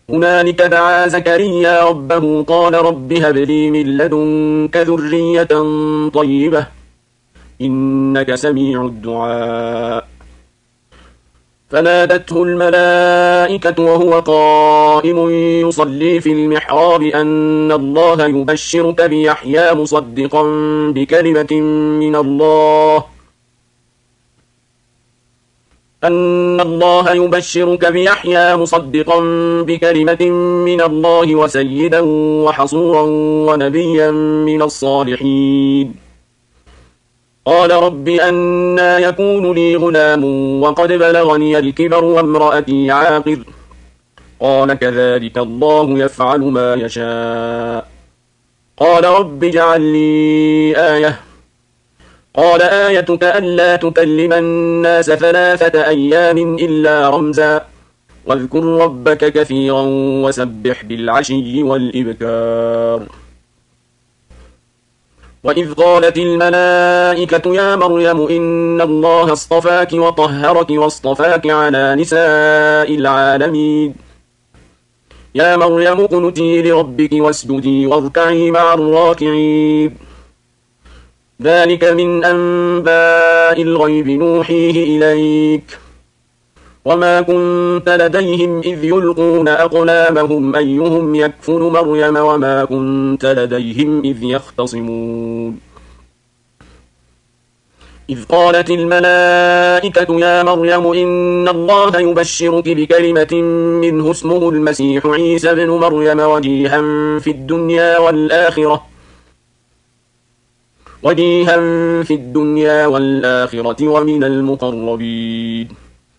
هنالك دعا زكريا ربه قال رب هب لي من لدنك ذرية طيبة إنك سميع الدعاء. فنادته الملائكة وهو قائم يصلي في المحراب أن الله يبشرك بيحيى مصدقا بكلمة من الله وسيدا وحصورا ونبيا من الصالحين. قال رب أنى يكون لي غلام وقد بلغني الكبر وامرأتي عاقر. قال كذلك الله يفعل ما يشاء. قال رب اجعل لي آية. قال آيتك ألا تكلم الناس 3 أيام إلا رمزا واذكر ربك كثيرا وسبح بالعشي والإبكار. وإذ قالت الملائكة يا مريم إن الله اصطفاك وطهرك واصطفاك على نساء العالمين. يا مريم اقنتي لربك واسجدي واركعي مع الراكعين. ذلك من أنباء الغيب نوحيه إليك وما كنت لديهم إذ يلقون أقلامهم أيهم يكفل مريم وما كنت لديهم إذ يختصمون. إذ قالت الملائكة يا مريم إن الله يبشرك بكلمة منه اسمه المسيح عيسى بن مريم وجيها في الدنيا والآخرة ومن المقربين.